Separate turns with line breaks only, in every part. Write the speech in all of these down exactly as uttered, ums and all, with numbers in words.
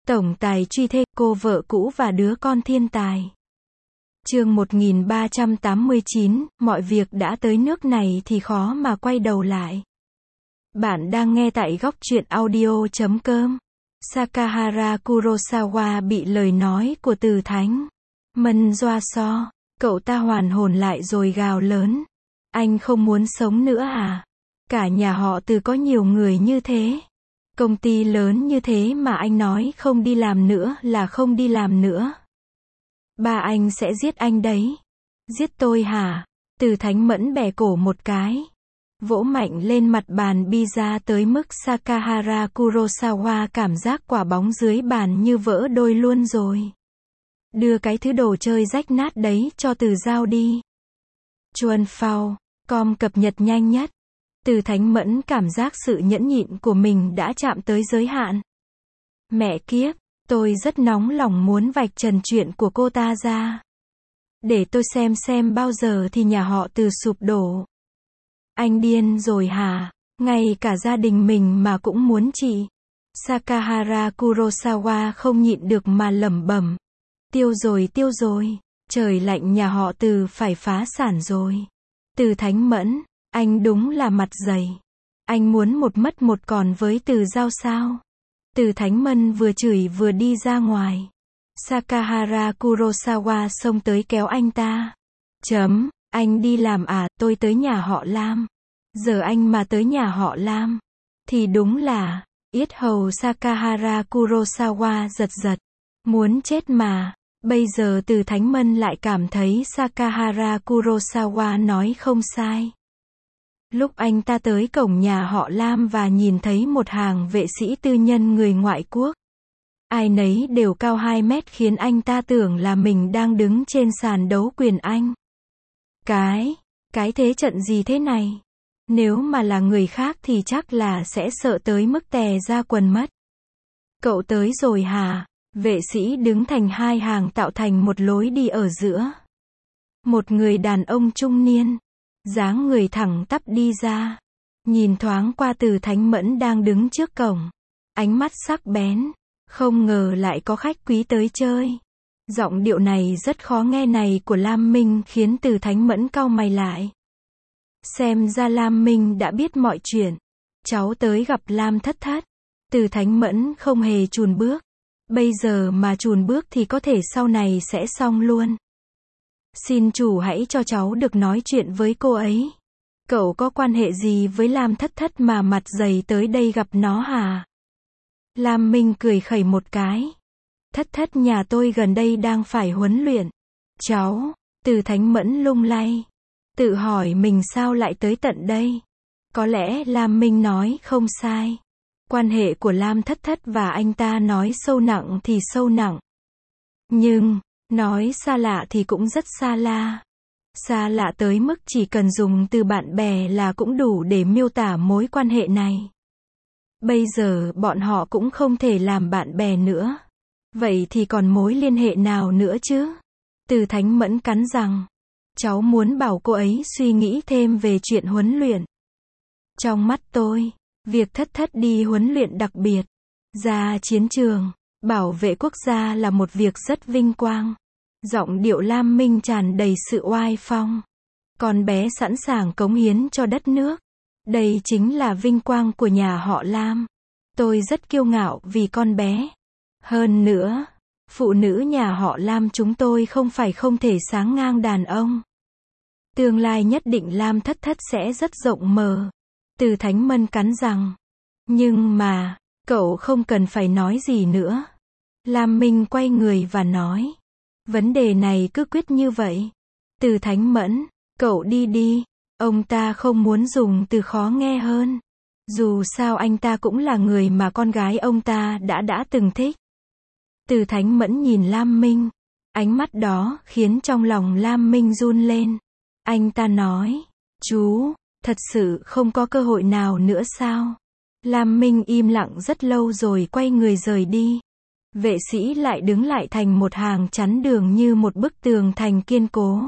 Tổng tài truy thê, cô vợ cũ và đứa con thiên tài. Chương một nghìn ba trăm tám mươi chín, mọi việc đã tới nước này thì khó mà quay đầu lại. Bạn đang nghe tại góc truyện audio chấm com. Sakahara Kurosawa bị lời nói của Từ Thánh Mân doa so. Cậu ta hoàn hồn lại rồi gào lớn. Anh không muốn sống nữa à? Cả nhà họ Từ có nhiều người như thế. Công ty lớn như thế mà anh nói không đi làm nữa là không đi làm nữa. Ba anh sẽ giết anh đấy. Giết tôi hả? Từ Thánh Mẫn bẻ cổ một cái. Vỗ mạnh lên mặt bàn pizza tới mức Sakahara Kurosawa cảm giác quả bóng dưới bàn như vỡ đôi luôn rồi. Đưa cái thứ đồ chơi rách nát đấy cho Từ Giao đi. Chuan Phao, com cập nhật nhanh nhất. Từ Thánh Mẫn cảm giác sự nhẫn nhịn của mình đã chạm tới giới hạn. Mẹ kiếp, tôi rất nóng lòng muốn vạch trần chuyện của cô ta ra. Để tôi xem xem bao giờ thì nhà họ Từ sụp đổ. Anh điên rồi hả? Ngay cả gia đình mình mà cũng muốn trị. Sakahara Kurosawa không nhịn được mà lẩm bẩm. Tiêu rồi tiêu rồi, trời lạnh nhà họ Từ phải phá sản rồi. Từ Thánh Mẫn, anh đúng là mặt dày. Anh muốn một mất một còn với Từ Giao sao? Từ Thánh Mân vừa chửi vừa đi ra ngoài. Sakahara Kurosawa xông tới kéo anh ta. Chấm, anh đi làm à? Tôi tới nhà họ Lam. Giờ anh mà tới nhà họ Lam thì đúng là, yết hầu Sakahara Kurosawa giật giật. Muốn chết mà. Bây giờ Từ Thánh Mân lại cảm thấy Sakahara Kurosawa nói không sai. Lúc anh ta tới cổng nhà họ Lam và nhìn thấy một hàng vệ sĩ tư nhân người ngoại quốc. Ai nấy đều cao hai mét khiến anh ta tưởng là mình đang đứng trên sàn đấu quyền Anh. Cái, cái thế trận gì thế này? Nếu mà là người khác thì chắc là sẽ sợ tới mức tè ra quần mất. Cậu tới rồi hả? Vệ sĩ đứng thành hai hàng tạo thành một lối đi ở giữa. Một người đàn ông trung niên, dáng người thẳng tắp đi ra. Nhìn thoáng qua Từ Thánh Mẫn đang đứng trước cổng. Ánh mắt sắc bén. Không ngờ lại có khách quý tới chơi. Giọng điệu này rất khó nghe này của Lam Minh khiến Từ Thánh Mẫn cau mày lại. Xem ra Lam Minh đã biết mọi chuyện. Cháu tới gặp Lam Thất Thất. Từ Thánh Mẫn không hề chùn bước. Bây giờ mà chùn bước thì có thể sau này sẽ xong luôn. Xin chủ hãy cho cháu được nói chuyện với cô ấy. Cậu có quan hệ gì với Lam Thất Thất mà mặt dày tới đây gặp nó hả? Lam Minh cười khẩy một cái. Thất Thất nhà tôi gần đây đang phải huấn luyện. Cháu, Từ Thánh Mẫn lung lay. Tự hỏi mình sao lại tới tận đây. Có lẽ Lam Minh nói không sai. Quan hệ của Lam Thất Thất và anh ta nói sâu nặng thì sâu nặng. Nhưng, nói xa lạ thì cũng rất xa la. Xa lạ tới mức chỉ cần dùng từ bạn bè là cũng đủ để miêu tả mối quan hệ này. Bây giờ bọn họ cũng không thể làm bạn bè nữa. Vậy thì còn mối liên hệ nào nữa chứ? Từ Thánh Mẫn cắn răng. Cháu muốn bảo cô ấy suy nghĩ thêm về chuyện huấn luyện. Trong mắt tôi, việc Thất Thất đi huấn luyện đặc biệt, ra chiến trường, bảo vệ quốc gia là một việc rất vinh quang. Giọng điệu Lam Minh tràn đầy sự oai phong. Con bé sẵn sàng cống hiến cho đất nước. Đây chính là vinh quang của nhà họ Lam. Tôi rất kiêu ngạo vì con bé. Hơn nữa, phụ nữ nhà họ Lam chúng tôi không phải không thể sáng ngang đàn ông. Tương lai nhất định Lam Thất Thất sẽ rất rộng mở. Từ Thánh Mân cắn răng. Nhưng mà, cậu không cần phải nói gì nữa. Lam Minh quay người và nói. Vấn đề này cứ quyết như vậy. Từ Thánh Mẫn, cậu đi đi. Ông ta không muốn dùng từ khó nghe hơn. Dù sao anh ta cũng là người mà con gái ông ta đã đã từng thích. Từ Thánh Mẫn nhìn Lam Minh. Ánh mắt đó khiến trong lòng Lam Minh run lên. Anh ta nói. Chú, thật sự không có cơ hội nào nữa sao? Lam Minh im lặng rất lâu rồi quay người rời đi. Vệ sĩ lại đứng lại thành một hàng chắn đường như một bức tường thành kiên cố.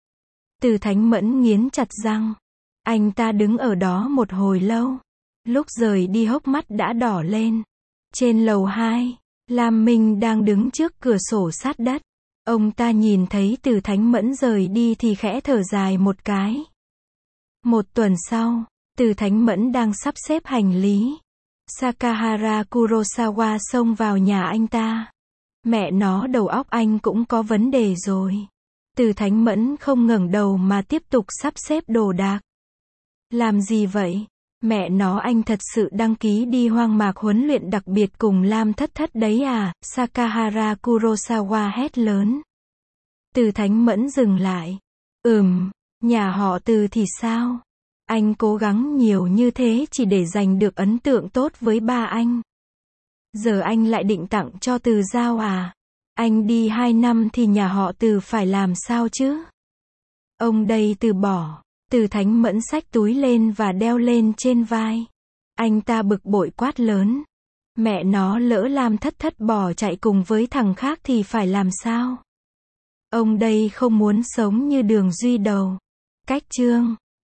Từ Thánh Mẫn nghiến chặt răng. Anh ta đứng ở đó một hồi lâu. Lúc rời đi hốc mắt đã đỏ lên. Trên lầu hai, Lam Minh đang đứng trước cửa sổ sát đất. Ông ta nhìn thấy Từ Thánh Mẫn rời đi thì khẽ thở dài một cái. Một tuần sau, Từ Thánh Mẫn đang sắp xếp hành lý. Sakahara Kurosawa xông vào nhà anh ta. Mẹ nó, đầu óc anh cũng có vấn đề rồi. Từ Thánh Mẫn không ngẩng đầu mà tiếp tục sắp xếp đồ đạc. Làm gì vậy? Mẹ nó, anh thật sự đăng ký đi hoang mạc huấn luyện đặc biệt cùng Lam Thất Thất đấy à? Sakahara Kurosawa hét lớn. Từ Thánh Mẫn dừng lại. Ừm, nhà họ Từ thì sao? Anh cố gắng nhiều như thế chỉ để giành được ấn tượng tốt với ba anh. Giờ anh lại định tặng cho Từ Giao à? Anh đi hai năm thì nhà họ Từ phải làm sao chứ? Ông đây từ bỏ. Từ Thánh Mẫn xách túi lên và đeo lên trên vai. Anh ta bực bội quát lớn. Mẹ nó, lỡ Lam Thất Thất bỏ chạy cùng với thằng khác thì phải làm sao? Ông đây không muốn sống như Đường Duy Đầu. Cách chương